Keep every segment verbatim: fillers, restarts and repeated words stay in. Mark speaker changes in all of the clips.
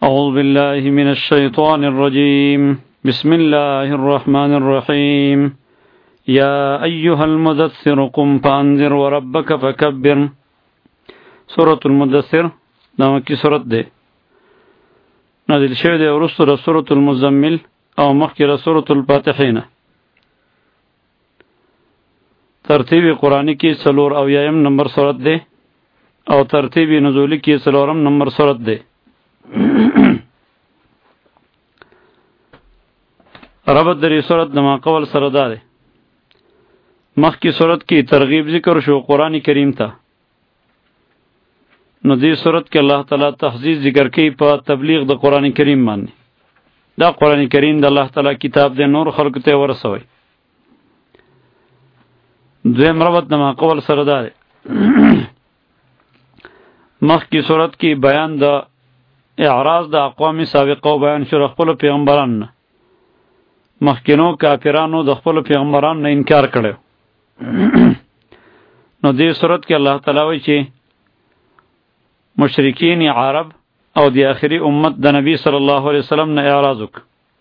Speaker 1: أعوذ بالله من الشيطان الرجيم بسم الله الرحمن الرحيم يا أيها المدثر قم فأنذر وربك فكبر. سورة المدثر نامکی سورت ده نازل شوی ده ورسط ده سورة المزمل او مخی ده سورة الفاتحین. ترتیب قرآنی کی سلور او یایم نمبر سورت ده او ترتیب نزولی کی سلورم نمبر سورت ده. ربط دری صورت دما قول سردار مخ کی صورت کی ترغیب ذکر شو قرآن کریم تا نو دی صورت کې الله تعالی تحزیز ذکر کوي په تبلیغ د قرآن کریم باندې. دا قرآن کریم د الله تعالی کتاب دی، نور خلق ته ورسوي. دویم ربط دما قول سردار مخ کی صورت کی بیان د اعراض د اقوام سابقه او بیان شو خپل پیغمبران مخکینو کافرانو د خپل پیغمبران نه انکار کړو. نو دې صورت کې الله تعالی وایي چې مشرکین عرب او د آخري امت د نبی صلی الله علیه وسلم نه اعراض وک.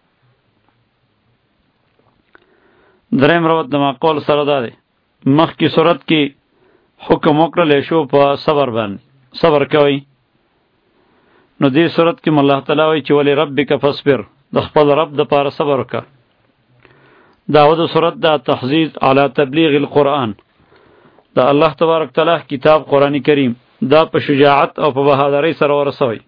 Speaker 1: دریم روایت د مقول سره ده مخ کی صورت کې حکم وکړل شو په صبر باندې، صبر کوي. نو دې صورت کې الله تعالی وایي چې ولی ربک فاصبر، د خپل رب د پاره صبر وکړه. داود صورت دا تحزیز علی تبلیغ القرآن، دا الله تبارک تعالی کتاب قرآن کریم دا په شجاعت او په بهادری سره ورسوي.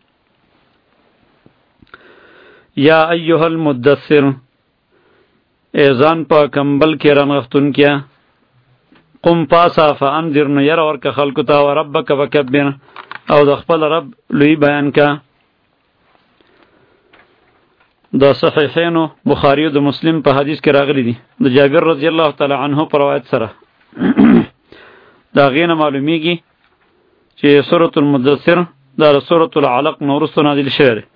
Speaker 1: یا ایها المدثر، ایزان په کمبل کې رنغفتون کیا، قم پاسا فانذر نو ير ورک خلق تا وربک وکبر، او د خپل رب لوی بیان کا. د صحیحینو بخاری او د مسلم په حدیث کې راغلی دی د جابر رضی الله تعالی عنه پر روایت سره. دا غینه معلومیږي چې سورۃ المدثر دا سورۃ العلق نورستو نازل شوی دی.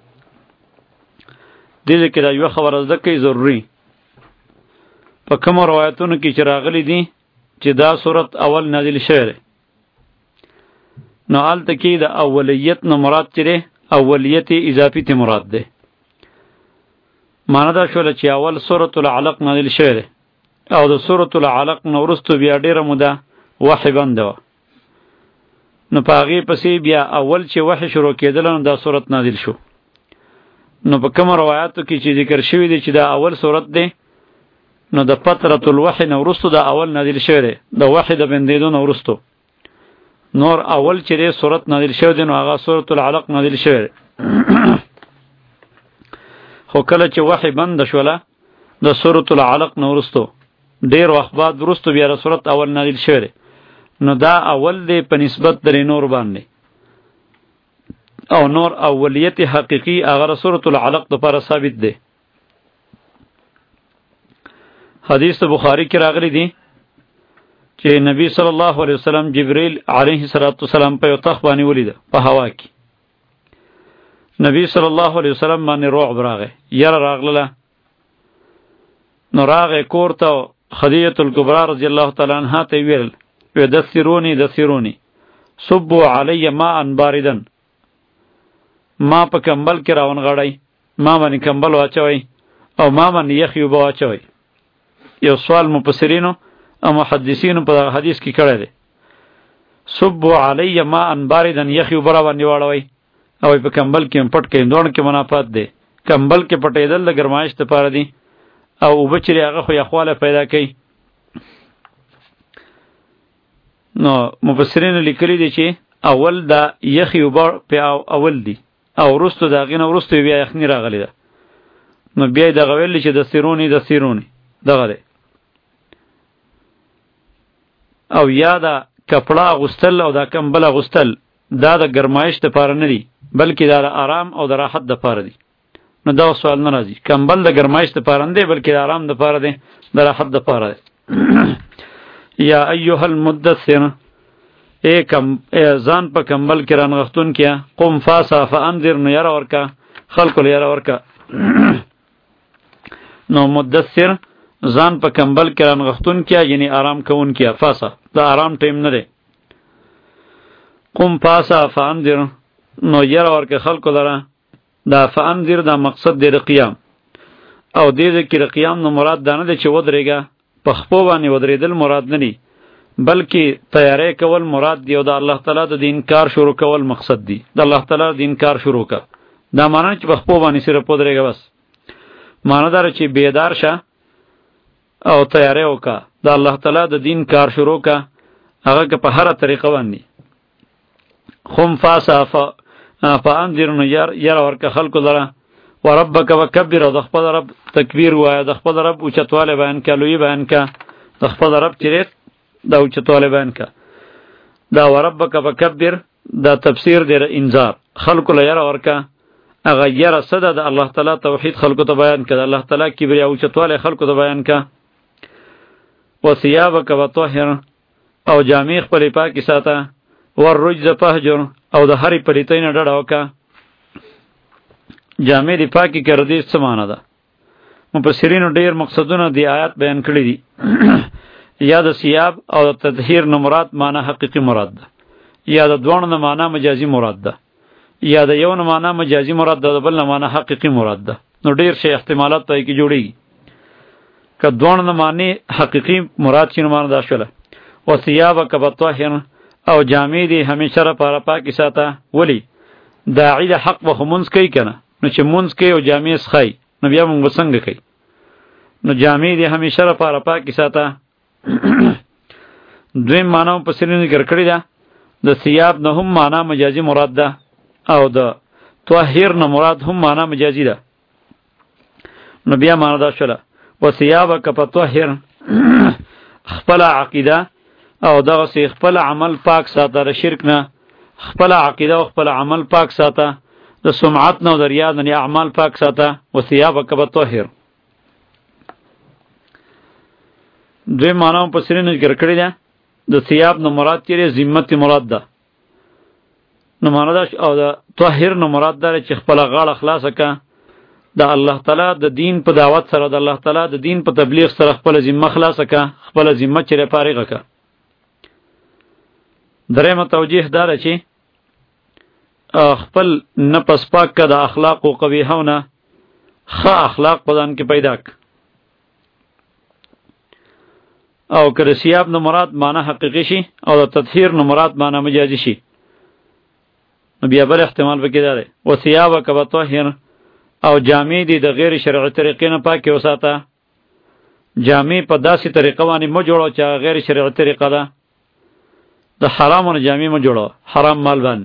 Speaker 1: دې کې دا یو خبره ځکه ضروری په کوم روایتونو کې چې راغلی دی چې دا سورۃ اول نازل شوی دی، نو آلته کې د اولیت نو مراد چره اولیت اضافی ته مراد ده. معنی دا شوله چې اول سورۃ العلق نازل شوی دی او د سورۃ العلق نورستو بیا ډیره موده وحی بند و. نو په هغې پسې بیا اول چې وحی شروع کېدل نو دا سورت نازل شو. نو په کوم روایاتو کې چې ذکر شوی دی چې دا اول سورت دی، نو د فترة الوحی نه وروستو دا اول نازل شوی دی، د وحی د بندېدو نه وروستو. نور اول چې دی سورت نازل شوی دی نو هغه سورۃ العلق نازل شوی دی. خو کله چې وحی بند شوله د سورۃ العلق نه وروستو ډېر وخت بعد وروستو بیا د سورت اول نازل شوی دی، نو دا اول دی په نسبت در نور باندې، او نور اولیت حقیقی هغه سورۃ العلق لپاره ثابت دی. حدیث بخاری کې راغلی دی چې نبی صلی الله علیه وسلم جبرئیل علیه السلام په یو تخت باندې ولید په هوا کې. نبی صلی الله علیه وسلم باندې رعب راغی، یره راغله. نو راغی کور ته خدیجه الکبرى رضی الله تعالی عنها ته ویل دثرونی دثرونی صبوا علی ماء باردا، ما په کمبل کې راون غړی، ما باندې کمبل واچوي او ما باندې یخ یو واچوي. یو سوال مفسرینو او محدثینو په حدیث کې کړی دی، صبوا علی ماء باردا یخ یو برا باندې واړوي او په کمبل کې پټ کې دوړ کې منافات دی. کمبل کې پټېدل د ګرمایش لپاره دی او وبچری هغه خو یخواله پیدا کوي. نو مفسرین لیکلی دی چې اول دا یخی وبار په اول دی او ورستو دا غینه ورستو بیا یخنی راغلی ده. نو بیا دا غویل چې د سیرونی د سیرونی دغه دی. او یا دا کپڑا غستل او دا کمبل غستل دا د ګرمایش لپاره نه دی بلکې دا د آرام او د راحت لپاره دی. نو دا سوال نه راځي، کمبل د ګرمایش لپاره نه دی بلکې د آرام لپاره دی، د راحت لپاره دی. یا ایها المدثر، اے کم اے ځان په کمبل کې رانغښتون کیا، قم فاسا فانذر نو یره ورکا خلکو یره ورکا. نو مدثر ځان په کمبل کې رانغښتون کیا یعنی آرام کوون کیا، فاسا دا آرام ټیم نه دی. قم فاسا فانذر نو یره ورکا خلکو لره دا فانذر دا مقصد دی د قیام، او دې کې د قیام نو مراد دا نه دی چې ودرېږه، په خپو باندې ودرېدل مراد نه دی، بلکې تیاری کول مراد دی، او د الله تعالی د دین کار شروع کول مقصد دی، د الله تعالی د دین کار شروع کا. دا معنی چې په خپو باندې صرف ودرېږه بس، معنی دا چې بیدار شه او تیاری وکړه، د الله تعالی د دین کار شروع کا، هغه که په هره طریقه باندې. خم فاسا فانذر نو ير ورکه خلکو لره، وربک وکبر، او د خپل رب تکبیر وایه، د خپل رب اوچتوالی بیان که، لوی بیان که، د خپل رب چیرې دا اوچتوالی بیان که. دا وربک وکبر دا تفسیر دی انذار، خلکو له یره ورکه، هغه یره څه ده؟ د الله تعالی توحید خلکو ته بیان که، د الله تعالی کبریا اوچتوالی خلکو ته بیان که. وثیابک وطهر، او جامې خپلې پاکې ساته، والرجز فهجر، او د هرې پلیتۍ نه ډډه وکړه. جامې دی پاکی که ردیس څه معنی ده؟ مفسرینو ډیر مقصدونه دی آیات بیان کړی دي. یا د ثياب او د تطهیر نه مراد معنی حقیقی مراد ده، یا د دوه نه معنی مجازی مراد ده، یا د یو نه معنی مجازی مراد ده، د بل نه معنی حقیقی مراد ده. نو ډیر شی احتمالات پای کې جوړیږي. که دوه نه معنی حقیقی مراد شي نو معنی دا شوله. او ثيابک بطهر، او جامې دی همیشه لپاره پاکې ساته. ولی داعی د حق به مونځ کوي کنه، نو چې مونځ کوي او جامې سخی نو بیا مونږ به څنګه کوي؟ نو جامې دی همیشه لپاره پاکې ساته. دویم معنی مفسرینو ذکر کړی ده، د ثياب نه هم معنی مجازی مراد ده، او د طاهر نه مراد هم معنی مجازی ده. نو بیا معنی دا شوله و ثيابک فطهر، خپل عقیده او دغه سي خپل عمل پاک ساته، د شرک نه خپل عقیده او خپل عمل پاک ساته، د سمعت نه او د ریا نه اعمال پاک ساته. و ثيابک فطهر. دوی معنی مفسرینو ذکر کړی ده، د ثياب نه مراد چیرې ذمت مراد ده، نو معنی ده، او د طاهر نه مراد ده چې خپل غاړه خلاصه که د الله تعالی د دین په دعوت سره، د الله تعالی د دین په تبلیغ سره خپل ذمه خلاصه که، خپل ذمه چیرې فارغه که. درېمه توجیه دا ده چې خپل نفس پاک که د اخلاق و قبیحونه، ښه اخلاق په ځان کې پیدا که. او که د ثياب نه مراد معنی حقیقی شي او د تطهیر نه مراد معنی مجازی شي، نو بیا بل احتمال پکې دا دی و ثيابک فطهر، او جامې دی د غیر شرعي طریقې نه پاکې وساته. جامې په داسې طریقه باندې مه جوړه چې غیر شرعي طریقه ده، د حرامو نه جامې مه جوړه، حرام مال باندې.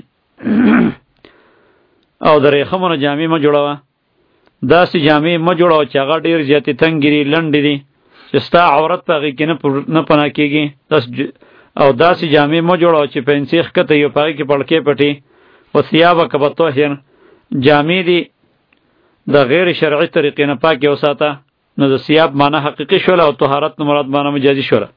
Speaker 1: او د ریخمو نه جامې مه جوړوه، داسې جامې مه جوړه چې هغه ډېر زیاتې تنګې دي، لنډې دي، چې ستا عورت په هغې کې نه پناه کېږي. او داسې جامې مه جوړوه چې پنسې ښکته وي او په هغې کې پړکې پټې. و ثيابک فطهر، جامې دي د غیر شرعي طریقې نه پاکې وساته. نو د ثياب معنی حقیقي شوله، او طهارت نه مراد معنی مجازي شوله.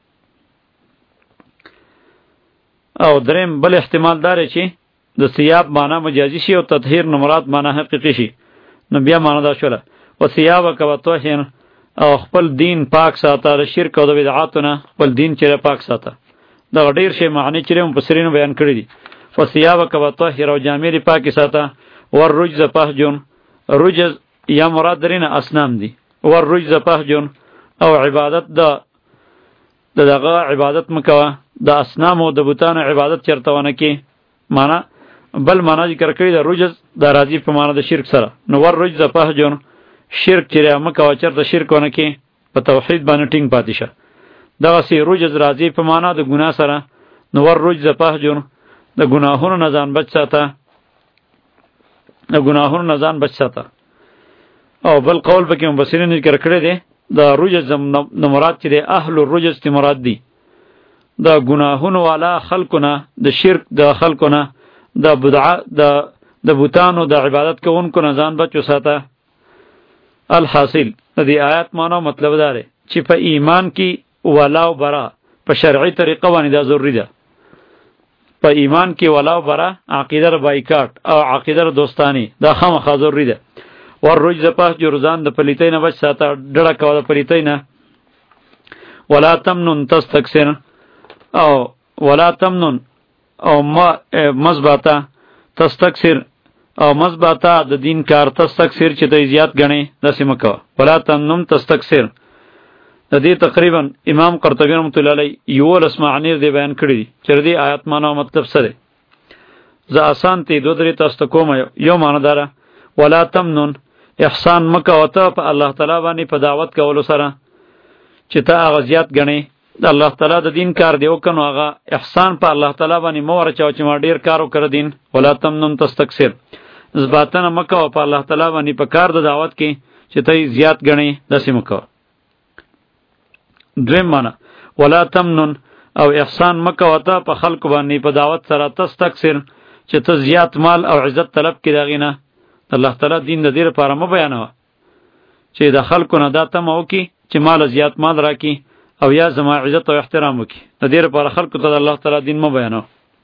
Speaker 1: او دریم بل احتمال داره چې د ثياب معنی مجازي شي او تطهیر نه مراد معنی حقیقي شي، نو بیا معنی دا شوله و ثيابک فطهر، او خپل دین پاک ساته، د شرک او د بدعاتو نه خپل دین چیرې پاک ساته. دا ډېر شی معنی چې مفسرینو بیان کړی دي. و ثيابک فطهر، او جامې دی پاکې ساته. والرجز فهجر، رجز یا مراد درینه اصنام دی. والرجز فهجر، او عبادت دا د دغه عبادت مکوه، د اصنام او د بوتانو عبادت چرته ونه کې. معنی بل معنی ذکر کړی د رجز د راضی په معنی د شرک سره. نو والرجز فهجر، شرک چیرې مکوه، چرته شرک ونه کې، په توحید باندې ټینګ پاتې شه. دغه سی رجز راضی په معنی د ګناه سره. نو والرجز فهجر، د ګناهونو نه ځان بچ ساته، د ګناهونو نه ځان بچ ساته. او بل قول پکې مفسرین ذکر کړی دی، د رجز نه مراد چې دی اهل الرجز تی مراد دی، د ګناهونو والا خلقونه، د شرک د خلقونه، د بدعه د د بوتانو د عبادت کوونکو نه ځان بچ وساته. الحاصل د دې آیات معنی مطلب دا دی چې په ایمان کې ولا او برا په شرعي طریقه باندې دا ضروری ده. په ایمان کې ولا او برا، عقیده بایکاټ او عقیده دوستانی دا خامخا ضروری ده. والرجز فهجر، ځان د پلیتۍ نه بچ ساته، ډډه کوه د پلیتۍ نه. ولا تمنن تستکثر، او ولا تمنن او ما مزباته، تستکثر او مزباتا د دین کار تستکثر چې ته زیات غنی داسې مکو ولا تمنن تستکثر. د دې تقریبا امام قرطبی رحمۃ اللہ علیہ یو لس معنی دې بیان کړی چې دې آیات معنا مطلب څه دی. ز آسان تی دو درې تاسو کوم یو معنی داره ولا تمنن احسان مکه وته په الله تعالی باندې په دعوت کولو سره چې ته هغه زیات غنی د الله تعالی د دین کار دی وکنو هغه احسان په الله تعالی باندې مو ورچاو چې ما ډیر کارو کړ دین ولا تمنن تستکثر. زباتنه مکه او په الله تعالی باندې په کار د دعوت کې چې ته زیات غنی داسې مکه. دویم معنا ولا تمنن او احسان مکه وته په خلق باندې په دعوت سره تستکثر چې ته زیات مال او عزت طلب کې داغینه الله تعالی دین د دې لپاره مو بیانوه چې د خلکو نه دا تمه وکي چې مال زیات مال راکې او یا زما عزت او احترام وکي. د دې لپاره خلکو ته الله تعالی دین مو بیانوه.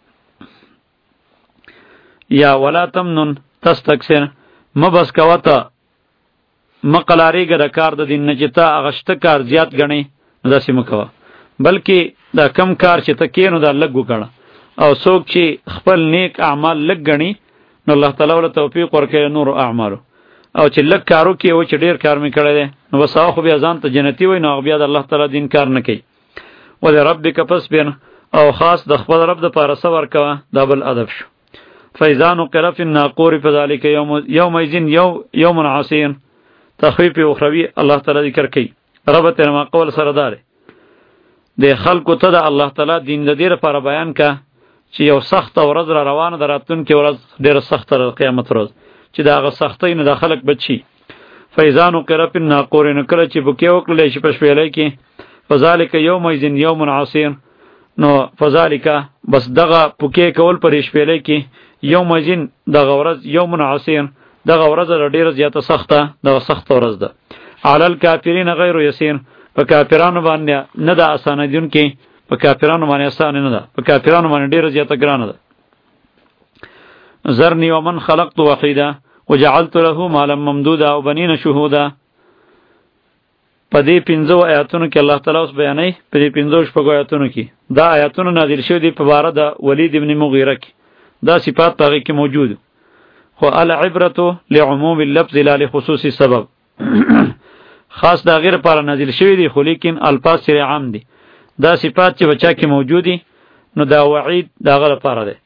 Speaker 1: یا ولا تمنن تستکثر مبس کوته مقلاریګه د کار د دین نه چې ته اغشته کار زیات غنی داسې مکوه بلکې دا کم کار چې ته کینو دا لګ وکړه او څوک چې خپل نیک اعمال لګ غنی نو الله تعالی ول توفیق ورکړي نور اعمال او چې لګ کارو کې او چې ډیر کار میکړی دی نو وسا خو بیا ځان ته جنتی وای نو بیا د الله تعالی دین کار نه کوي. ول ربک فاصبر او خاص د خپل رب د پاره صبر کوه دا بل ادب شو. فیضان قرف الناقور فذلک یوم یوم یذین یوم یوم عسیر تخفیف اخروی الله تعالی ذکر کوي. رب ته ما قول سره دار د خلکو ته د الله تعالی دین د دې لپاره بیان کا چې یو سخت ورځ را روانه دراتون کې ورځ ډیره سخت تر قیامت ورځ چې دا هغه سختۍ نه د خلک بچي. فیضان قرف الناقور نه کله چې بوکې وکړلې شي په شپېلې کې فذلک یوم یذین یوم عسیر نو فذلک بس دغه پوکې کول پر شپېلې کې یوم یذین دغه ورځ یوم عسیر دغه ورځ ډیره زیاته سخته دغه سخت ورځ ده. علی الکافرین غیر یسیر په کافرانو باندې نه ده اسانه دین کې په کافرانو باندې اسانه نه ده په کافرانو باندې ډیره زیاته ګرانه ده. ذرنی ومن خلقت وحیدا وجعلت له مالا ممدودا وبنین شهودا. په دې پنځو آیاتونو کې الله تعالی اوس بیانوي په دې پنځو شپږو آیاتونو کې دا آیاتونه نازل شوي دي په باره د ولید ابن مغیره کې دا صفات په هغې کې موجود خو العبرة لعموم اللفظ لا لخصوص السبب خاص دا غیر لپاره نازل شوي دي خو لیکن الفاظ سره عام دي. دا صفات چې بچا کې موجود دي نو دا وعید دا غیر لپاره دی.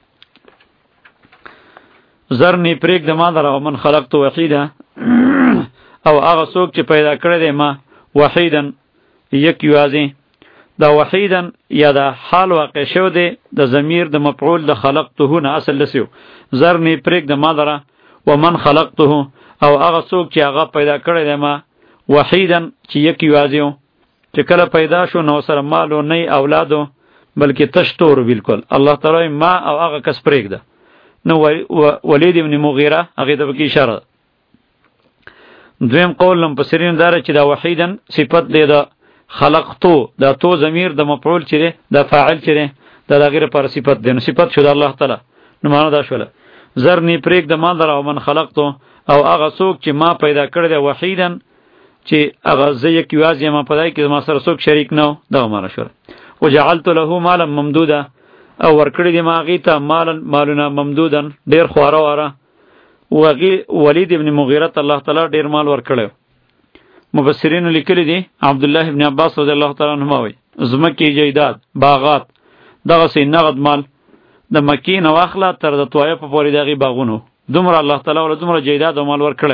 Speaker 1: ذرنی پریک د ما دره ومن خلقت وحیدا او هغه څوک چې پیدا کړی دی ما وحیدن یک یوازې دا وحیدن یا دا حال واقع شو دی د ضمیر د مفعول د خلقته نه اصل لسیو. ذرنی پریک د ما دره ومن خلقته او هغه څوک چې هغه پیدا کړی دی ما وحیدن چې یک یوازې چې کله پیدا شو نو سره مال او نه اولادو بلکې تشتور بالکل الله تعالی ما او هغه کس پرېږده نو ولید ابن مغیره هغه ته کې اشاره. دویم قول لم پسرین دار چې دا وحیدن صفت دی دا خلقتو دا تو ضمیر د مفعول چره دا فاعل چره دا د غیر پر صفت دی نو صفت شو د الله تعالی نو معنا دا شوله. ذرنی پرېږ د ما در او من خلقتو او هغه څوک چې ما پیدا کړی دی وحیدن چې هغه زه یک یوازې ما پدای کې ما سره څوک شریک نه و دغه معنا شوله. وجعلت له مالا ممدودا او ورکړی دی ما هغې ته مالا مالونه ممدودن ډېر خواره واره وغی ولید ابن مغیرت الله تعالی ډېر مال ورکړی. مفسرینو لیکلی دی عبدالله ابن عباس رضی الله تعالی عنهما وایي ځمکې جیداد باغات دغسې نغد مال د مکې نه واخله تر د طوایفو پورې د هغې باغونو دومره الله تعالی وله دومره جیداد او مال ورکړی.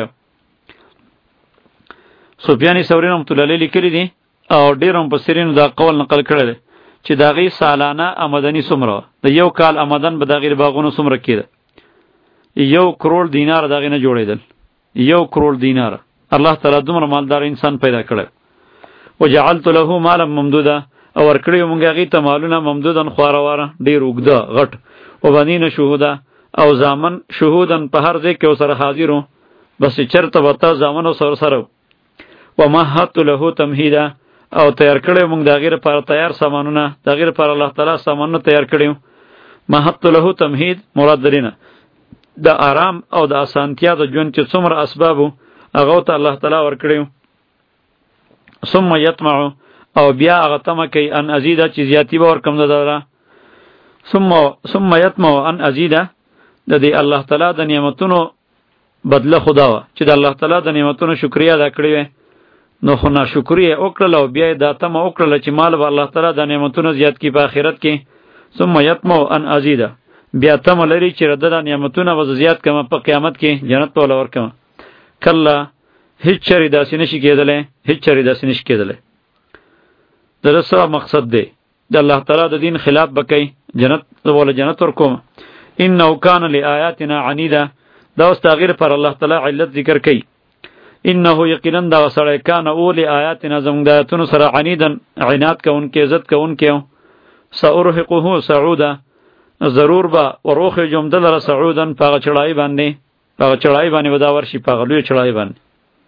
Speaker 1: سفیان ثوری رحمة الله علیه لیکلی دی او ډېرو مفسرینو دا قول نقل کړی دی چې د هغې سالانه آمدني څومره د یو کال آمدن به د هغې باغونو څومره کېده یو کروڑ دینار د هغې نه جوړېدل یو کروڑ دینار الله تعالی دومره مالدار انسان پیدا کړی. وجعلت له مالا ممدودا او ورکړی مونږ هغې ته مالونه ممدودن خواره واره ډېر اوږده غټ وبنین شهودا او زامن شهودن په هر ځای کې ورسره حاضر وو بس چې چېرته به ته زامن ورسره سره ومهدت له تمهیدا او تیار کړی مونږ د هغې لپاره تیار سامانونه د هغې لپاره الله تعالی سامانونه تیار کړي. مهدت له تمهید مراد درینه د آرام او د اسانتیا د ژوند چې څومره اسباب وو هغه ته الله تعالی ورکړي. ثم یطمع او بیا هغه تمه کوي ان ازیده چې زیاتی به ورکم ده دره ثم ثم یطمع ان ازیده د دې الله تعالی د نعمتونو بدله خدا وا چې د الله تعالی د نعمتونو شکریا ادا کړی وي نو خو ناشکری وکړل او بیا د تم وکړل چې مال به الله تعالی د نعمتونو زیات کی په آخرت کې ثم یتمو ان ازیدا بیا تم لري چې رد د نعمتونو وز زیات کما په قیامت کې جنت په لور کما کله هیڅ چری داسې نشي کېدلې هیڅ چری داسې نشي کېدلې درسه مقصد دی د الله تعالی د دین خلاف بکای جنت ولا جنت ورکوم انه کان لآیاتنا عنیدا دا اوس تغییر پر الله تعالی علت ذکر کړي انه یقینا دا سره کان اول آیاتنا زموږ د آیاتونو سره عنیدن عناد کوونکې عزت کوونکې سأرهقه صعودا ضرور با وروخ جمدل را صعودن پاغه چړای باندې پاغه چړای باندې ودا ورشي پاغه لوی چړای باندې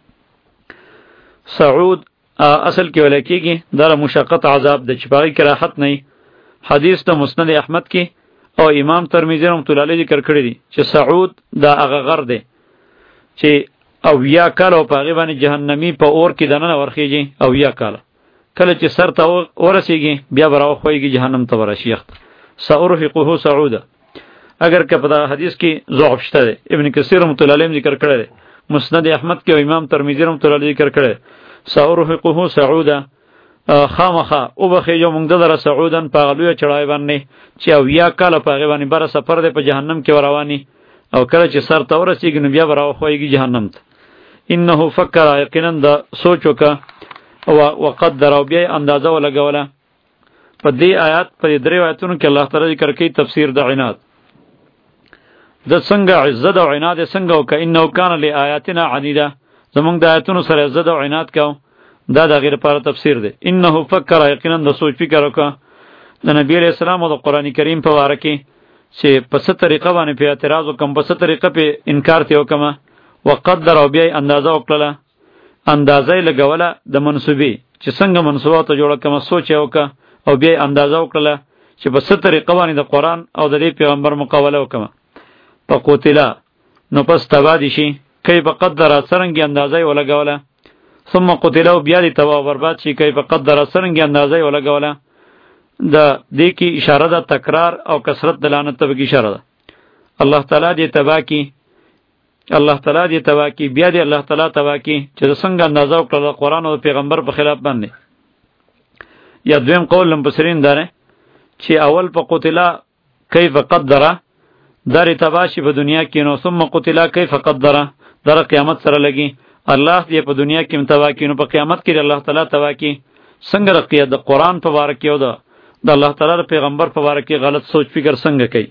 Speaker 1: صعود اصل کې ولکېږي دا مشقت عذاب د چپاغي کې راحت نه حدیث د مسند احمد کې او امام ترمذی رحمۃ اللہ علیہ ذکر کړی دی چې صعود دا هغه غر دی چې او یا کله په هغه باندې جهنمی په اور کې دنه ورخیږي او یا کله کله چې سر ته ورسیږي بیا براو خوېږي جهنم ته ورشيخ سأرهقه صعودا اگر که په حدیث کې ضعف شته دی ابن کثیر رحمۃ اللہ علیہ ذکر کړی دی مسند احمد کې او امام ترمذی رحمۃ اللہ علیہ ذکر کړی سأرهقه صعودا خامخا او بخې جو مونږ دلته سعودن په غلوی چړای باندې چې او یا کله په غوانی بر سفر دی په جهنم کې رواني او کله چې سر ته ورسیږي نو بیا براو خوېږي جهنم ته انه فکر یقینا د سوچ وکا او وقدر او بیا اندازه ولګوله په دې آیات په درې آیاتونو کې الله تعالی ذکر کوي تفسیر د عناد د څنګه عزت او عناد څنګه وک انه کان لآیاتنا عنیدا زمونږ د آیاتونو سره عزت او عناد کوو دا د غیر لپاره تفسیر دی انه فکر یقینا د سوچ فکر وکړه د نبی علیہ السلام او د قران کریم په واره کې چې په څه طریقه باندې په اعتراض وکم په څه طریقه په انکار ته وکم وقدر او بیا اندازه وکړه اندازه لګوله د منسوبي چې څنګه منسوبات جوړه کوم سوچ وکړه او بیا اندازه وکړه چې په څه طریقه باندې د قران او د پیغمبر مقابله وکم په قوتلا نو پس تبادی شي کای په قدر سرنګي اندازه ولګوله ثم قتلوا بیا دی تبا برباد شي کای په قدر سرنګي اندازه ولګوله د دې کې اشاره ده تکرار او کثرت د لعنت ته کې اشاره ده الله تعالی دې تبا کی الله تعالی دې تبا کی بیا دې الله تعالی تبا کی چې څنګه اندازه وکړه قرآن او پیغمبر په خلاف باندې یا دویم قول لم بصرین داره چې اول په قتلا کیف قدر دار تباشی په دنیا کې نو ثم قتلا کیف قدر در قیامت سره لګي الله دې په دنیا کې متوا کې نو په قیامت کې الله تعالی توا کې څنګه رقیه د قرآن په باره کې او د الله تعالی پیغمبر په باره کې غلط سوچ فکر څنګه کوي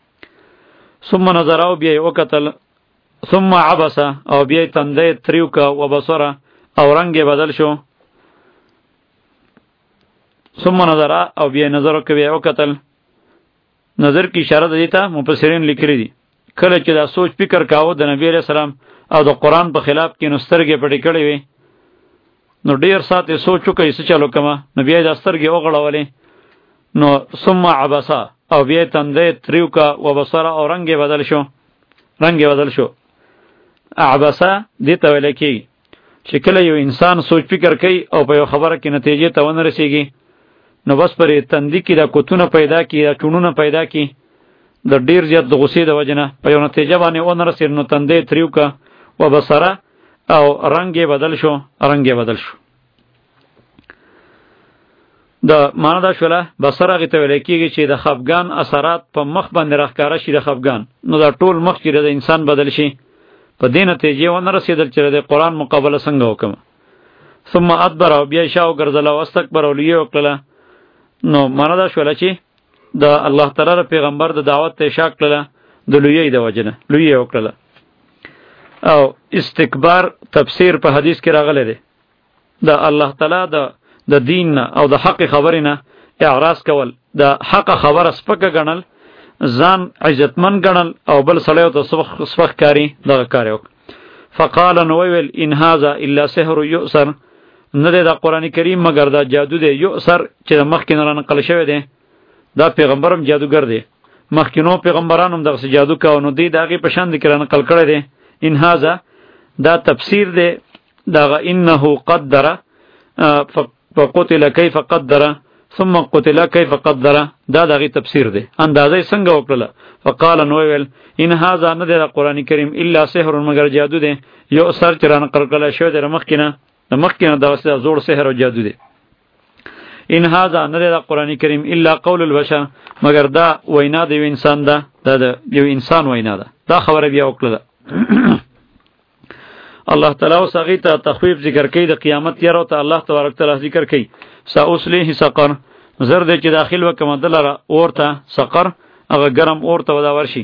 Speaker 1: ثم نظر او بیا وکتل ثم عبس او بیا تندې تریو کا وبصر او رنگ بدل شو ثم نظر او بیا نظر کوي او قتل نظر کی اشاره ده ته مفسرین لیکلي دي کله چې دا سوچ فکر کاوه د نبی علیہ السلام او د قرآن په خلاف کې نو سترګې پټې کړې وي نو ډیر ساعت سوچ وکړي څه چلو کما نو بیا د سترګې وغړولې نو ثم عبسا او بیا تندې تریو کا وبصر او رنگ بدل شو رنگ بدل شو عبسا دې ته ویل کی چې کله یو انسان سوچ فکر کوي او په یو خبره کې نتیجې ته ونه رسیږي نو بس پرې تندې کې د کوتونه پیدا کی د چونونه پیدا کی د ډیر زیات د غصې د وجنه په یو نتیجه باندې ونه رسید نو تندې تریو کا وبصر او رنگ بدل شو رنگ بدل شو د معنا دا شوله بصر هغه ته ویل کېږي چې د خفګان اثرات په مخ باندې راښکاره شي د خفګان نو دا ټول مخ چې د انسان بدل شي په دې نتیجې ونه رسېدل چې د قرآن مقابله څنګه وکم ثم ادبر او بیا شاو ګرځله او استکبر او لوی وکړله نو معنا دا شوله چې د الله تعالی پیغمبر د دعوت ته شا کړله د لوی د وجنه لوی وکړله او استکبار تفسیر په حدیث کې راغلی دی د الله تعالی د د دین او د حق خبرینه اعراض کول د حق خبره سپکه ګڼل ځان عزتمن ګڼل او بل سړیو ته سپک کاری دغه کار وک فقال نو ویل ان هذا الا سحر یؤثر نه د قرآن کریم مگر دا جادو دی یؤثر چې مخکې نه نقل شوی دی دا پیغمبرم جادوګر دی مخکینو پیغمبرانو دغه جادو کاو نو دی دغه په شان ذکر نقل کړی دی ان هذا دا تفسیر دی دا انه قدر فقتل كيف قدر ثم قتل کیف قدر دا دغه تفسیر دی اندازې څنګه وکړه فقال نو ویل ان هاذا نه دی قرآن کریم الا سحر مگر جادو دی یو سر چران قرقله شو دی مخکینه مخکینه دا زوړ سحر او جادو دی ان هاذا نه دی قرآن کریم الا قول البشر مگر دا وینا دی انسان دا دا یو انسان وینا ده دا خبره بیا وکړه الله تعالی او سغی ته تخفیف ذکر کوي د قیامت یاره ته الله تبارک تعالی ذکر کوي ساوسلیه سقر زر دې چې داخل وکم دلاره اورته سقر هغه ګرم اورته ودا ورشي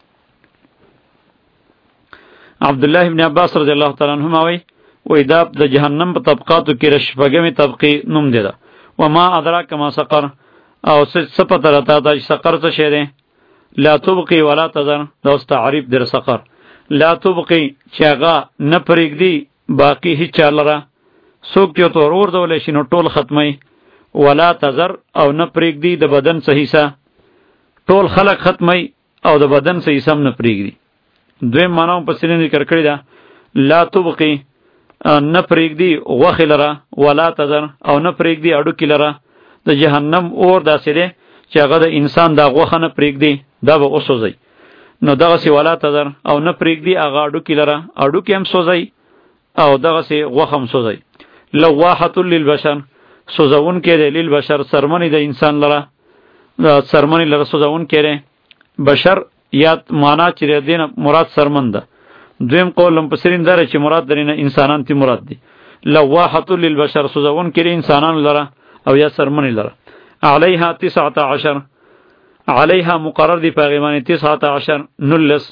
Speaker 1: عبد الله ابن عباس رضی الله تعالی عنهما وی وې دا د جهنم په طبقاتو کې رشفګمې طبقه نوم دی دا و ما ادراک ما سقر او څه پته راته دا سقر څه شی دی لا تبقي ولا تذر دا تعریف در سقر لا تبقي چې هغه نه پرېږدي باقی هیڅ چا لره څوک چې تور ور دولې شي نو ټول ختمي ولا تذر او نه پرېږدي د بدن څه حصہ ټول خلق ختمي او د بدن څه حصہ نه پرېږدي دویم معنی په سینې ذکر کړی دا لا تبقي نه پرېږدي غوښې لره ولا تذر او نه پرېږدي اډوکې لره د جهنم اور داسې دی چې هغه د انسان دا غوښه نه پرېږدي دا به وسوځي نو دغسې ولا تذر او نه پرېږدي هغه اډوکې لره اډوکې هم سوځي او دغسې غوښه هم سوځي لواحة للبشر سوځونکی دی للبشر سرمنې د انسان لره سرمنې لره سوځونکی دی بشر یا معنا چې دی نه مراد سرمن ده دویم قول مفسرین داره چې مراد درینه انسانان تی مراد دی لواحة للبشر سوځونکی دی انسانان لره او یا سرمنې لره علیها تسعة عشر علیها مقرر دی پیغمبر تسعة عشر نلس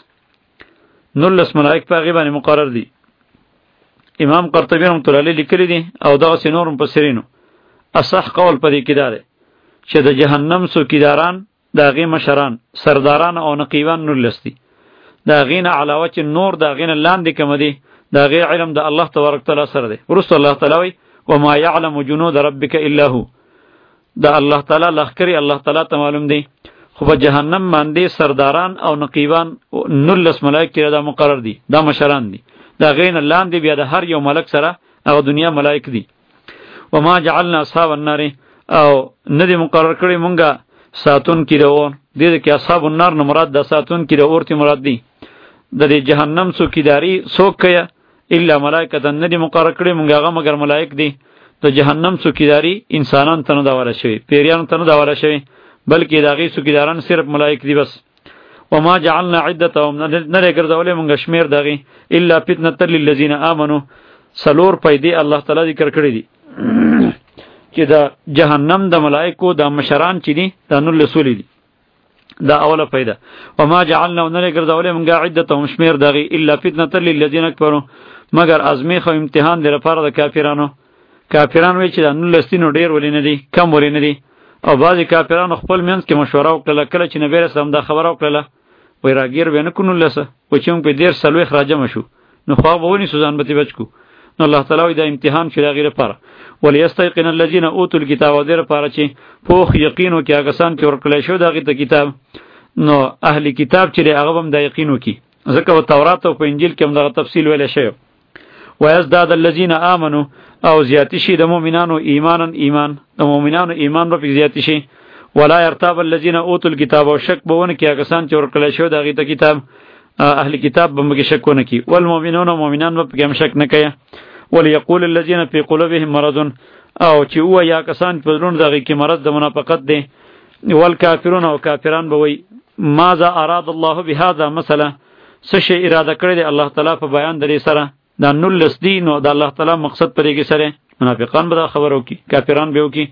Speaker 1: نلس ملائک پیغمبر مقرر دی امام قرطبی رحمۃ اللہ علیہ لیکلی دی او دغه نور مفسرینو اصح قول پدې کې داره چې د جهنم څوکیداران داغه مشران سرداران او نقیبان نلس دی داغه نه علاوه چې نور داغه نه لاندې کوم دی داغه علم د الله تبارک تعالی سره دی ورسول الله تعالی و ما يعلم جنود ربك الا هو دا الله تعالی لخکری الله تعالی ته معلوم دی خو په جهنم باندې سرداران او نقیبان نلس ملائک کې دا مقرر دي دا مشران دي دا غین لاندې بیا د هر یو ملک سره او دنیا ملائک دي و ما جعلنا اصحاب النار او ندی مقرر کړی مونږه ساتون کې اور دې کې اصحاب النار نه مراد د ساتون کې اور تی مراد دي د دې جهنم څوکیداری څوک کیا الا ملائکه ندی مقرر کړی مونږه هغه مگر ملائک دي د جهنم څوکیداری انسانان ته نه دا ولا شوی پیریان ته نه دا ولا شوی بلکې داغي څوکیداران صرف ملائک دي بس وما جعلنا عدتهم نره ګرځولې مونږ شمیر داغي الا فتنه للذین آمنوا سلور پیدې الله تعالی ذکر کړی دي چې دا جهنم د ملائکو د مشران چې دي د نور رسول دي دا اوله پیدا وما جعلنا نره ګرځولې مونږ عدتهم شمیر داغي الا فتنه للذین کفروا مگر ازمیخ او امتحان دی لپاره د کافرانو کافران وی چې د نور لستینو ډیر ولې نه دي کم ولې نه دي او بعضی کافرانو خپل منځ کې مشوره وکړه کله چې نبی رسول الله دا خبره وکړه وای راګیر به نه کونو لسه و چې موږ په ډیر سلوي خراجه مشو نو خو به ونی سوزان به بچو نو الله تعالی دا امتحان شې غیر لپاره وليستيقن الذين اوتوا الكتاب ودر لپاره چې پوخ یقینو کې هغه سان چې ورکړل شو دغه ته کتاب نو اهلی کتاب چې هغه هم دا یقینو کې ځکه و تورات او په انجیل کې هم دا تفصیل ویل شوی ويزداد الذين آمنوا او زیاتی شي د مؤمنانو ایمانن ایمان د مؤمنانو ایمان په زیاتی شي ولا يرتاب الذين اوتوا الكتاب او شک بونه کې هغه سان چې ورکړل شو دغه ته کتاب اهل کتاب به موږ شک ونه کی والمؤمنون مؤمنان به هم شک نه کوي وليقول الذين في قلوبهم مرض او چې هو یا کسان په زړونو دغه کې مرض د منافقت دي والکافرون او کافران به وي ماذا اراد الله بهذا مثلا څه شی اراده کړی دی الله تعالی په بیان درې سره دا نلس دی نو دا الله تعالی مقصد پرې کې سره منافقان به دا خبرو کی کافران به وکي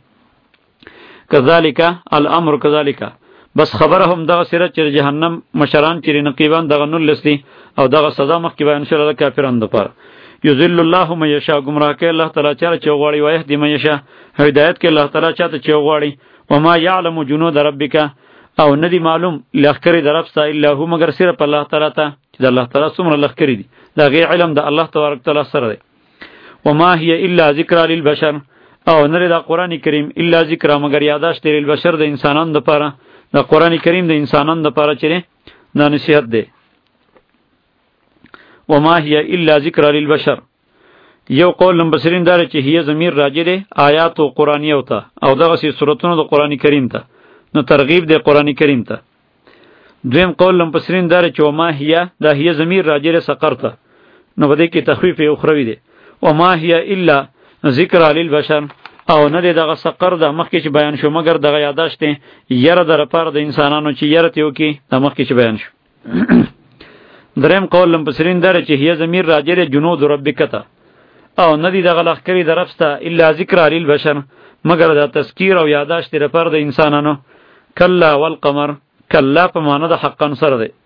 Speaker 1: کذالک الامر کذالک بس خبره هم دغه سره چې جهنم مشران چې نقیبان دغه نلس دی او دغه سزا مخ کې بیان شوه د کافرانو لپاره یذل الله من یشاء گمراه کې الله تعالی چاره چې غواړي وایه دی من یشاء هدایت کې الله تعالی چاته چې غواړي وما يعلم جنود ربک او ندی معلوم لخر درفسا الا هو مگر صرف الله تعالی ته چې الله تعالی څومره لخر دي دا غي علم د الله تبارک تعالی سره دی وما هي الا ذکر للبشر او نری دا قران کریم الا ذکر مگر یاداشت للبشر د انسانانو لپاره دا قران کریم د انسانانو لپاره چې نه نصیحت دی وما هي الا ذکر للبشر یو قول مفسرین دار چې هي ضمیر راجع دی آیات او قرآنیو ته او دغه سي سورتونو د قرآن کریم ته، نو ترغیب دی قرآن کریم ته. دویم قول مفسرین دار چې وما هي دا هي ضمیر راجع دی سقر ته، نو بده کې تخفیف اخروی دی. وما هي الا ذکر للبشر، او نه دی دغه سقر د مخکې چې بیان شو مگر دغه یاداشت دی یره در پاره د انسانانو چې یره تیو کې د مخکې چې بیان شو. دریم قول مفسرین دار چې هي ضمیر راجع دی جنود ربک ته، او ندی دغه لخکری درفسته الا ذکر للبشر مگر د تذکیر او یاداشت لپاره د انسانانو. کلا والقمر، کلا په معنی د حقا سره دی.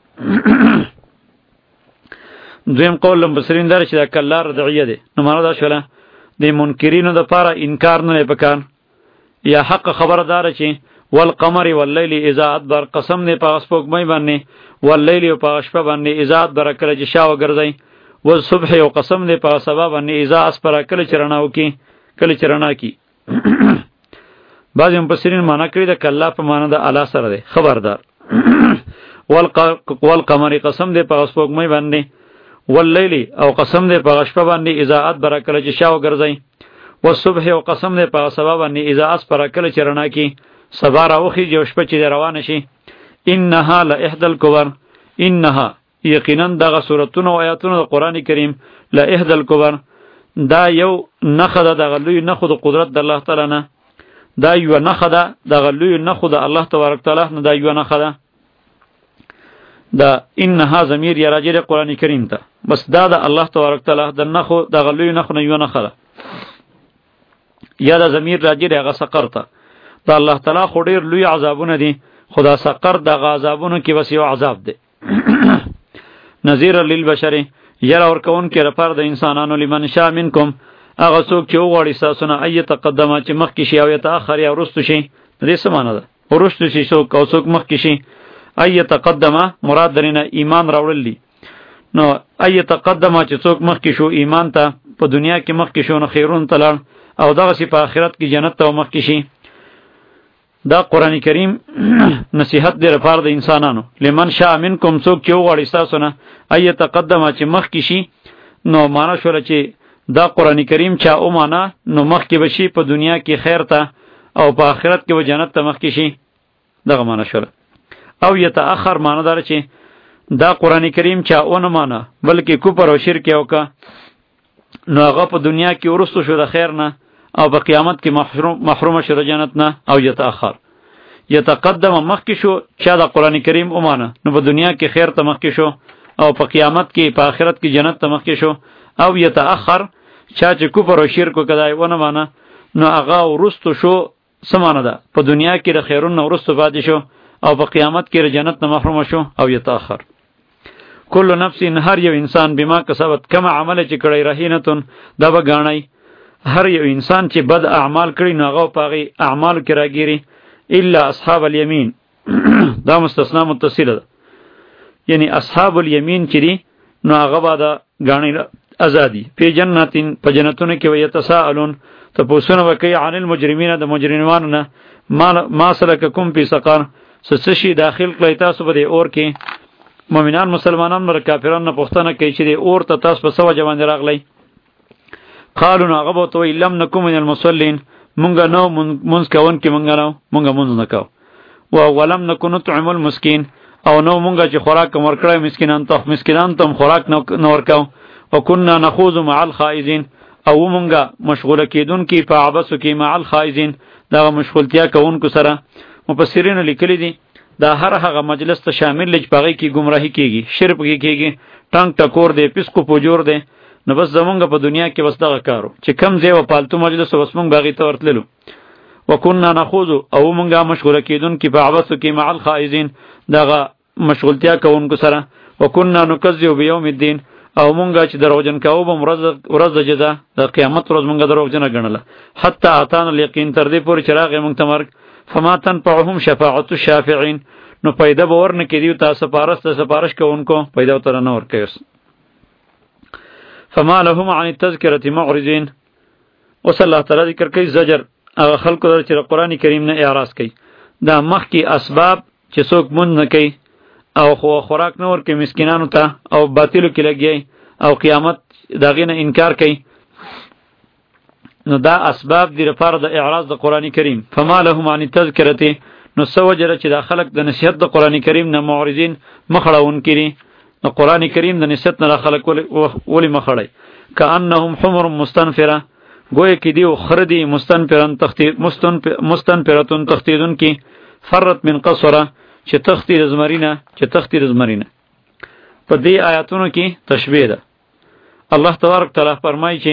Speaker 1: دویم قول مفسرین دار چې دا کلا رضعیه دی، نو معنی دا شوله د منکرینو د پاره انکار نه پکان، یا حق خبردار چې والقمر واللیل اذا ادبر، قسم نه په سپوږمۍ باندې، واللیل او په شپه باندې اذا ادبر کله چې شاو ګرځي، والصبح او قسم نه په سبا باندې اذا اسپر کله چرناو کی کله چرنا کی. بعضی مفسرین معنی کړی د کلا په معنی د اعلی سره دی خبردار. والقمر قسم نه په سپوږمۍ باندې، واللیل او قسم دې په شپه باندې اذا ادبر کله چې شاو ګرځي، والصبح او قسم دې په سبا باندې اذا اسپر کله چرنا کی سبا راوخی جو شپه چې روان شي. انها لاحد الكبر، انها یقینا دغه سورتونو او آیاتونو د قران کریم لاحد الكبر، دا یو نخده دغه لوی نخو د قدرت د الله تعالی نه، دا یو نخده دغه لوی نخو د الله تبارک تعالی نه، دا یو نخده. دا انها ضمیر یا راجع دی قران کریم ته، بس دا د الله تبارک تعالی د نخو د غلوی نخو نه یو نخه ده، یا دا ضمیر راجع دی هغه سقر ته. دا الله تعالی خو ډیر لوی عذابونه دي، خدا سقر د عذابونو کې بس یو عذاب دی. نذیر للبشر، یرا ور کون کې رپار د انسانانو، لمن شاء منکم، هغه څوک چې وغواړي ساسونه ای تقدمه چې مخکې شي او یتاخر یا ورستو شي. دې څه معنی ده؟ ورستو شي څوک او څوک مخکې شي. ای تقدمه مراد درنه ایمان راوړل دي، نو ای تقدمه چې څوک مخکې شو ایمان ته، په دنیا کې مخکې شو نو خیرون تلل، او دغه سی په آخرت کې جنت ته مخکې شي. دا قران کریم نصیحت دی لپاره د انسانانو. لمن شاء منکم، څوک چې وغواړي تاسو نه ای تقدمه چې مخکې شي، نو معنا شوله چې دا قران کریم چا او معنا نو مخکې بشي په دنیا کې خیر ته، او په آخرت کې و جنت ته مخکې شي، دغه معنا شوله. او یتاخر معنا دار چې دا قران کریم چا اون معنا بلکې کفر او شرک یو کا، نو هغه په دنیا کې ورستو شو د خیر نه، او په قیامت کې محروم محروم شو د جنت نه. او یتاخر یتقدم مخکې شو چا د قران کریم او معنا، نو په دنیا کې خیر ته مخکې شو، او په قیامت کې په آخرت کې جنت ته مخکې شو. او یتاخر چا چې کفر او شرک کدای ونه معنا، نو هغه ورستو شو سمانه ده، په دنیا کې د خیرونو ورستو پاتې شو، او په قیامت کې جنت نه محروم شو. او یتاخر کل نفس، هر یو انسان بما کسبت، کما عمل چې کړی رهینتون دا به غاڼي. هر یو انسان چې بد اعمال کړی نو هغه پاغي اعمال کې راګيري، الا اصحاب الیمین دا مستثنا متصله ده، یعنی اصحاب الیمین چې دي نو هغه به دا غاڼي ازادي په جنتین په جنتونو کې ويتساءلون، ته پوښتنه وکي عن المجرمین د مجرمانو نه، ما ما سلککم فی سقر، سسشی داخل کړی تاسو به اور کې. مؤمنان مسلمانان مر کافرانو نه پوښتنه کوي چې اور ته تاسو په سوجه باندې راغلی. قالوا نغبو تو لم نکم من المصلین، مونږ نو مونږ کون کې مونږ نو مونږ مونږ نه کاو. او ولم نکن نطعم المسکین، او نو مونږ چې خوراک ورکړای مسکینان ته، مسکینان ته خوراک نو ورکاو. وکنا نخوض مع الخائزین، او مونږ مشغوله کیدون کې په عبث کې مع الخائزین، دا مشغولتیا کوونکو سره. مفسرین لیکلی دي دا هر هغه مجلس ته شامل لږ پغی کې گمراهی کیږي، شرک کیږي، ټنګ ټکور دی، پیسکو پوجور دی. نو بس زمونږ په دنیا کې بس دغه کارو چې کم ځای و پالتو مجلس وس مونږ باغی ته ورتللو. وکنا نخوض، او مونږه مشغوله کیدون کې په عبث کې مع الخائزین، دغه مشغولتیا کوونکو سره. وکنا نکذب بیوم الدین، او مونږه چې دروغجن کاوه به ورځ د جزا د قیامت ورځ مونږه دروغجن غنله. حتی اتان الیقین، تر دې پورې چې راغی مونږ ته مرګ. فما تنفعهم شفاعت الشافعین، نو پیدا باور نه کیدیو تاسو سپارښت سپارښت کوونکو پیدا تر نه ور کوي. فما لهم عن التذکرة معرضین. وصلی الله تعالی ذکر کوي زجر هغه خلکو در چې قرآن کریم نه اعراض کوي. دا مخکې اسباب چې څوک مونږ نه کوي، او خو خوراک نه ورکوي مسکینانو ته، او باطلو کې لګي، او قیامت دغه نه انکار کوي. نو دا اسباب دی لپاره د اعراض د قران کریم. فما لهم عن التذکرته، نو سوجره چې دا خلق د نصیحت د قران کریم نه معرضین مخړون کړي. نو قران کریم د نصیحت نه خلق ولی مخړی. کأنهم حمر مستنفره، گویا کې دی خردی مستنفرن تختید مستنفرتون تختیدون کی. فرت من قصره، چې تختید زمرینه چې تختید زمرینه. په دې آیاتونو کې تشبیه ده. الله تبارک تعالی فرمایي چې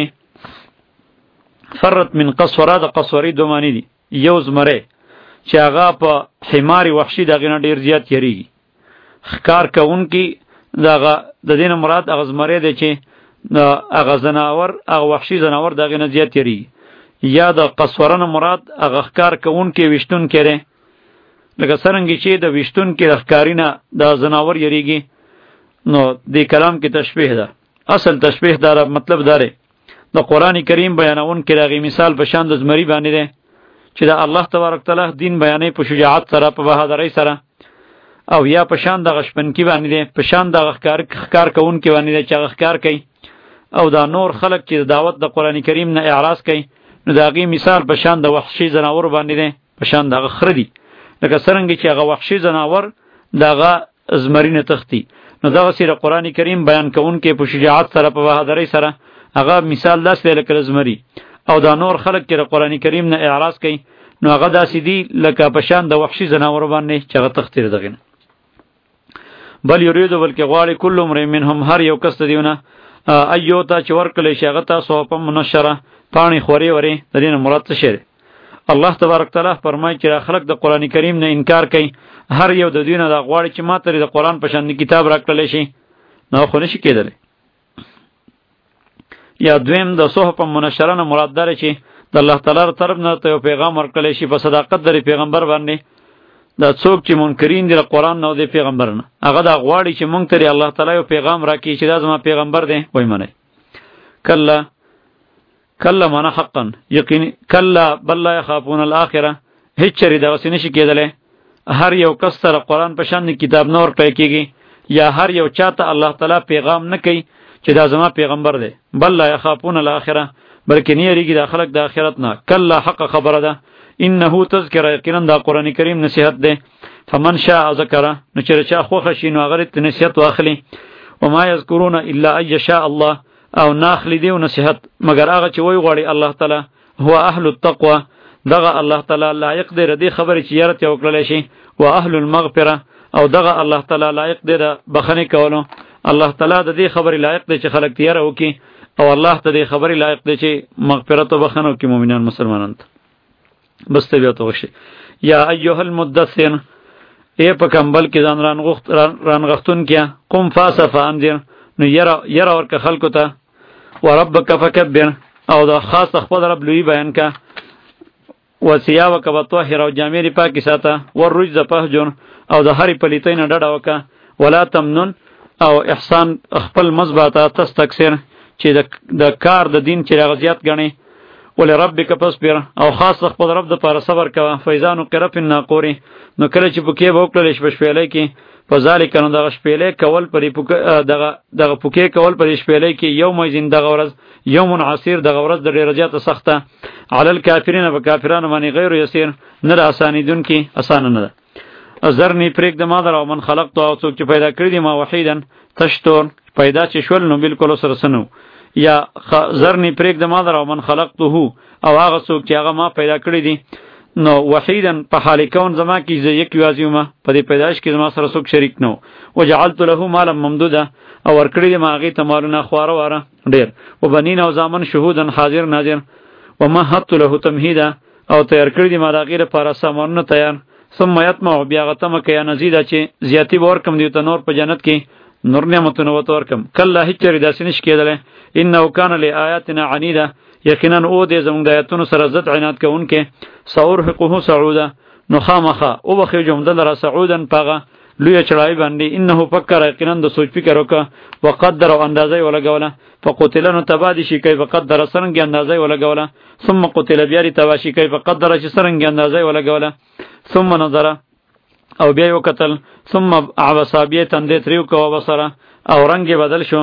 Speaker 1: فرت من قصوره، د قصوري دو معنی دي. یو زمره چې هغه په حمار وحشي دغه نه ډیر زیات یریږي، ښکار کوونکی دغه د دین مراد هغه زمره دی چې هغه زناور هغه وحشي زناور دغه نه زیات یریږي. یا د قصوره نه مراد هغه ښکار کوونکی وشتون کړي، لکه څنګه چې د وشتون کې د ښکارینه د زناور یریږي. نو دې کلام کې تشبیه ده. اصل تشبیه دار مطلب داره د قران کریم بیانون کې راغی مثال په شان د زمری باندې ده چې د الله تبارک تعالی دین بیانې په شجاعت سره، په بهادرۍ سره، او یا په شان د غشپن کې باندې ده، په شان د غخکار خکار کون کې باندې ده چې غخکار کوي. او دا نور خلق چې دعوت د قران کریم نه اعراض کوي، نو دا غي مثال په شان د وحشي زناور باندې ده، په شان د غخردي، لکه څنګه چې هغه وحشي زناور دغه زمرینه تختی. نو دا سره قران کریم بیان کون کې په شجاعت سره، په بهادرۍ سره، هغه مثال داس دی لکه زمری. او دا نور خلق چې قران کریم نه اعراض کوي، نو هغه داسې دي لکه په شان د وحشي زناور باندې چې هغه تختیر دغه. بل یرید بلکې غواړي کله امر منهم، هر یو کس دیونه ایو تا چې ورکړي شي هغه تاسو په منشره پانی خوري وری د دې مراد څه شي. الله تبارک تعالی فرمایي چې خلق د قران کریم نه انکار کوي، هر یو د دینه د غواړي چې ما ته د قران په شان کتاب راکړل شي، نو خو نشي کېدلی. یا دویم د صحف منشره نه مراد ده چې د الله تعالی طرف نه ته پیغام ورکړل شي په صداقت د پیغمبر باندې. دا څوک چې منکرین دي د قران نو د پیغمبر نه، هغه دا غواړي چې مونږ ته الله تعالی یو پیغام راکړي چې دا زما پیغمبر دی، وای منه. کله کله معنا حقا یقین، کله بل لا يخافون الاخره، هیڅ چری دا وسینه شي کېدله. هر یو کس سره قران په شان کتاب نور کوي کېږي، یا هر یو چاته الله تعالی پیغام نه کوي چې دا زما پیغمبر دی. بل لا يخافون الاخره، بلکې نه یریږي د خلق د آخرت نه. کله حق خبره ده، انه تذکره، یقینا دا قران کریم نصیحت ده. فمن شاء ذکر، نو چې چا خوښ شي نو هغه ته نصیحت واخلي. وما یذکرون الا ان یشاء الله، او ناخلی دیو نصیحت مگر هغه چې وی غواړي الله تعالی. هو اهل التقوى، دغه الله تعالی لایق دی ردی خبرې چې یارت یو کړل شي. و اهل المغفره، او دغه الله تعالی لایق دی بخنه کولو. الله تعالی د دې خبرې لایق دی چې خلق تیار وکي، او الله ته دې خبرې لایق دی چې مغفرت او بخنه وکي مؤمنان مسلمانان ته. بس ته بیا تو شي. یا ایها المدثر، ای په کمبل کې ځان ران غخت ران غختون کیا. قم فاصف انذر، نو یرا یرا ورکه خلکو ته. وربک فکبر، او دا خاص خپل رب لوی بیان کا. وسیاوک بطهر، او جامې پاکي ساته. ورجز پهجن، او د هری پلیتین ډډه وکا. ولا تمنن، او احسان خپل مزباته تستکثر، چې د کار د دین چې غزيات غني. ول ربک فاصبر، او خاص خپل رب د پاره صبر کوه. فیزانو قرف الناقوری، نو کله چې پکې وکړل شي بشپېلې کې. فذلک نو دغه شپېلې کول پرې دغه دغه پکې کول پرې شپېلې کې یوم زنده غورز، یوم عسیر، دغه ورځ د ډېر زیات سخته. علی الکافرین، په کافرانو باندې غیر یسیر، نه اسانیدون کې اسان نه ده. ازرنی پرېګ د ما در او من خلقت، او څوک چې پیدا کړی دی ما وحیدن تشتور، پیدا چې شول نو بالکل سره سنو. یا زرنی پرېګ د ما در او من خلقته، او هغه څوک چې هغه ما پیدا کړی دی نو وحیدن په حال کون زما کې زه یک یوازیومه، په دې پیدائش کې زما سره څوک شریک نو. وجعلت له مالا ممدودا، او ورکړی دی ما هغې ته مالونه خواره واره ډېر. وبنین، او زامن شهودن حاضر ناظر. ومهدت له تمهیدا، او تیار کړی دی ما د هغې لپاره سامانونه تیار. ثم یطمع، بیا هغه تمه کوي نزیده چې زیاتی به ورکم دیو ته نور په جنت کې، نور نعمتونه ورته ورکم. کله هیڅ چېرې داسې نشي کېدلی. انه کان لآیاتنا عنیده، یقینا او دې زموږ د آیاتونو سره ضد عناد کوونکی. سأرهقه صعودا، نو خامخه او بخې جمده لره صعودن پاغه لوی چړای باندې. انه فکر، یقینا د سوچ فکر وکړه. وقدر، او اندازې ولګوله. فقتل، نو تبادی شي کوي. فقدر، سرنګ اندازې ولګوله. ثم قتل، بیا ری تباشي کوي. فقدر، چې سرنګ اندازې ولګوله. ثم نظر، او بیا یو قتل. ثم عبس، بیا تندې تریو کو بصره، او رنگ بدل شو.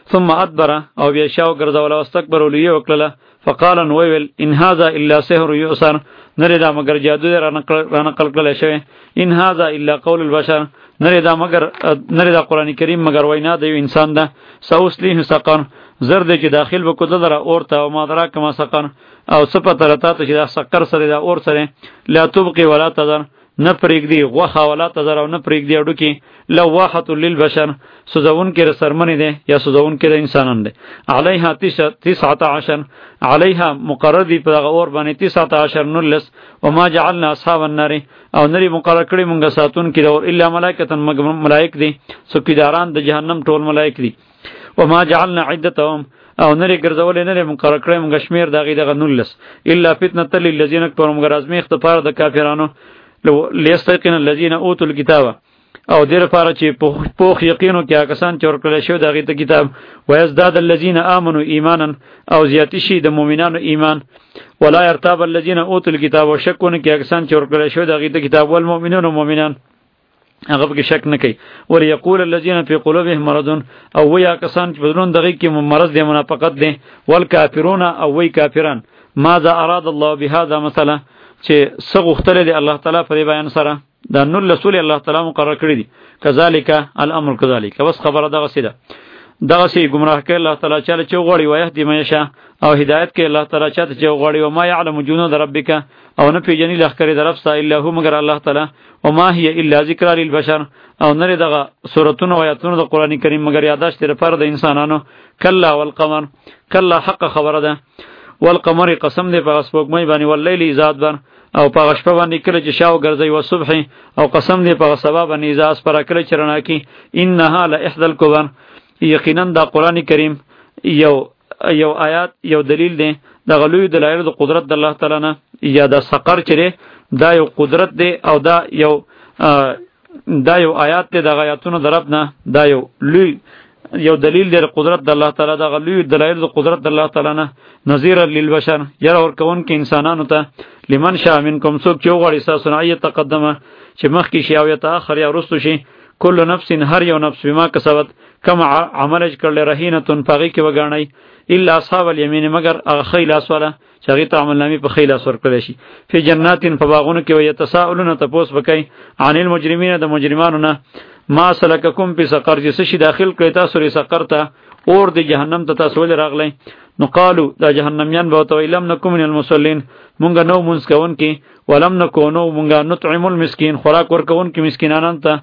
Speaker 1: ثم ادبر او بیا شاو ګرځول او استكبر ولي وکړه فقال ان ویل ان هذا الا سحر يؤثر نری دا مگر جادو را نقل کړل شوی ان هذا الا قول البشر نری دا مگر نری دا قران کریم مگر وینا د یو انسان ده سوسلیه سقر زرد چې داخل وکړه دره اورته او مادرا کما سقر او صفته رتا ته چې دا سقر سره دا اور سره لا تبقي ولا تذر نه پرېږدي غوښه ولا تذر او نه پرېږدي اډو کې لواحه للبشر سوزون کې سرمنې ده یا سوزون کې د انسانان ده علیها تسعة عشر علیها مقرر دی په اور باندې تسعة عشر نلس وما جعلنا اصحاب النار او نری مقرر کړی مونږه ساتون کې اور الا ملائکه ملائک دي څوکیداران د جهنم ټول ملائک دي وما جعلنا عدتهم او نری ګرځولې نری مقرر کړی مونږ شمیر دغه دغه نلس الا فتنه للذین کفروا مگر ازمیخت پاره د کافرانو لیستيقن الذين اوتوا الكتاب او دیر لپاره چې پوخ یقینو کې کسان چې ورکړل شو دغه ته کتاب ويزداد الذين امنوا ایمانا او زیات شي د مؤمنانو ایمان ولا يرتاب الذين اوتوا الكتاب وشكون کې کسان چې ورکړل شو دغه ته کتاب والمؤمنون مؤمنان هغه به شک نه کوي ور یقول الذين في قلوبهم مرض او ویا کسان چې بدلون دغه کې مرض دی منافقت دی والکافرون او وی کافرون ماذا اراد الله بهذا مثلا چې سغختل دی الله تعالی په بیان سره دا نور رسول الله تعالی مقرر کړی دی کذالک الامر کذالک بس خبره دغه سیده دغه سی گمراه کړي الله تعالی چاله چې غوړي وایه دی مېشه او هدایت کې الله تعالی چاته چې غوړي او ما يعلم جنود ربک او نه پیجنې لخرې درفسا الا هو مگر الله تعالی او ما هي الا ذکر للبشر او نه دغه سورتون او آیاتونه د قران کریم مگر یاداشت لپاره د انسانانو کلا والقمر کلا حق خبره ده والقمر قسم دی په اسبوږمۍ باندې واللیل اذا ادبر او په شپه باندې کله چې شاو ګرځي او صبح او قسم دی په سبا باندې اذا اس پر کله چرنا کی انها لاحد الكبر یقینا دا قران کریم یو یو آیات یو دلیل دی د غلوی دلایل د قدرت د الله تعالی نه یا د سقر چره دا یو قدرت دی او دا یو دا یو آیات دی د آیاتونو درب نه دا یو لوی یو دلیل دی قدرت د الله تعالی د غلوی دلایل د قدرت د الله تعالی نه نذیر للبشر یره ور کون کې انسانانو ته لمن شاء منکم سوک چې وغواړي تاسو نه ایت تقدمه چې مخکې شي او یتاخر یا رستو شي کل نفس هر یو نفس بما کسبت کم عملج کړل رهینتون پغی کې وګڼي الا اصحاب الیمین مگر هغه خیلاس والا چې هغه ته عمل نامې په خیلاس ورکړل شي په جناتین په باغونو کې وي تساؤلون تپوس وکي عن المجرمین د مجرمانو نه ما سلککم په سقر چې شي داخل کړی تاسو ری سقر ته اور د جهنم ته تاسو ول راغلی نو قالو دا جهنميان به تو علم نکوم من المصلين مونږ نو مونږ کون کی ولم نکونو مونږ نطعم المسكين خوراک ورکون کی مسکینانان ته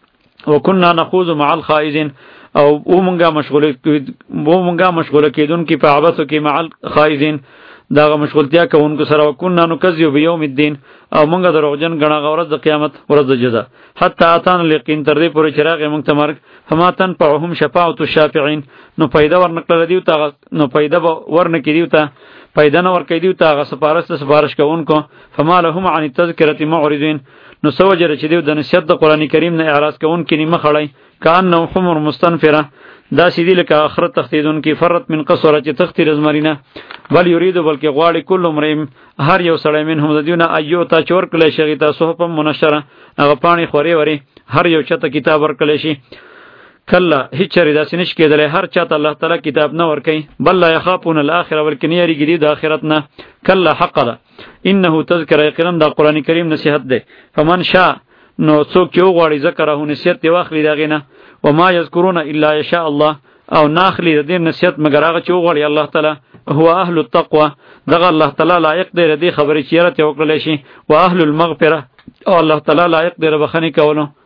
Speaker 1: وکنا نخوض مع الخائزين او او مونږه مشغوله وو مونږه مشغوله کیدون کی په عبادت کې مع الخائزين دا مشغولتیا کوونکو سره وکنا نو کذیو بیوم الدین او مونږه دروغجن غنا غورز د قیامت ورځ د جزا حتی اتان الیقین تر دې پورې چراغ مونږ ته مرګ فماتن پعهم شفاعت الشافعين نو پیدا ورنکړه دیو تا نو پیدا ورنکې دیو تا پیدا نو ورکې دیو تا غ سفارش سفارش کوونکو فما لهم عن التذکرة معرضين نو سوجر چې دیو د نصیحت د قران کریم نه اعراض کوونکې نیمه خړای کانه حمر مستنفره دا سیدی لکه آخرت تختیدون کی فرت من قصوره چې تختی رزمرینه بل یریدو بلکې غواړي کله مریم هر یو سړی من هم د دیونه ایو تا چور کله شغی تا صحف منشره هغه پانی خوري وری هر یو چته کتاب ورکړل شي کله هیڅ چری داسې نش کېدلې هر چاته الله تعالی کتاب نه ورکي بل لا يخافون الاخره ولکن یری ګری د اخرت نه کله حق ده انه تذکر یقینا د قران کریم نصیحت ده فمن شاء نو څوک چې وغواړي ذکره نصیحت دی واخلي دغه نه وما یذکرون الا یشاء الله او ناخلی د دې نصیحت مگر هغه چې وغواړي الله تعالی هو اهل التقوى دغه الله تعالی لایق دی ردی خبرې چیرته وکړل شي او اهل المغفره او الله تعالی لایق دی بخنی کولو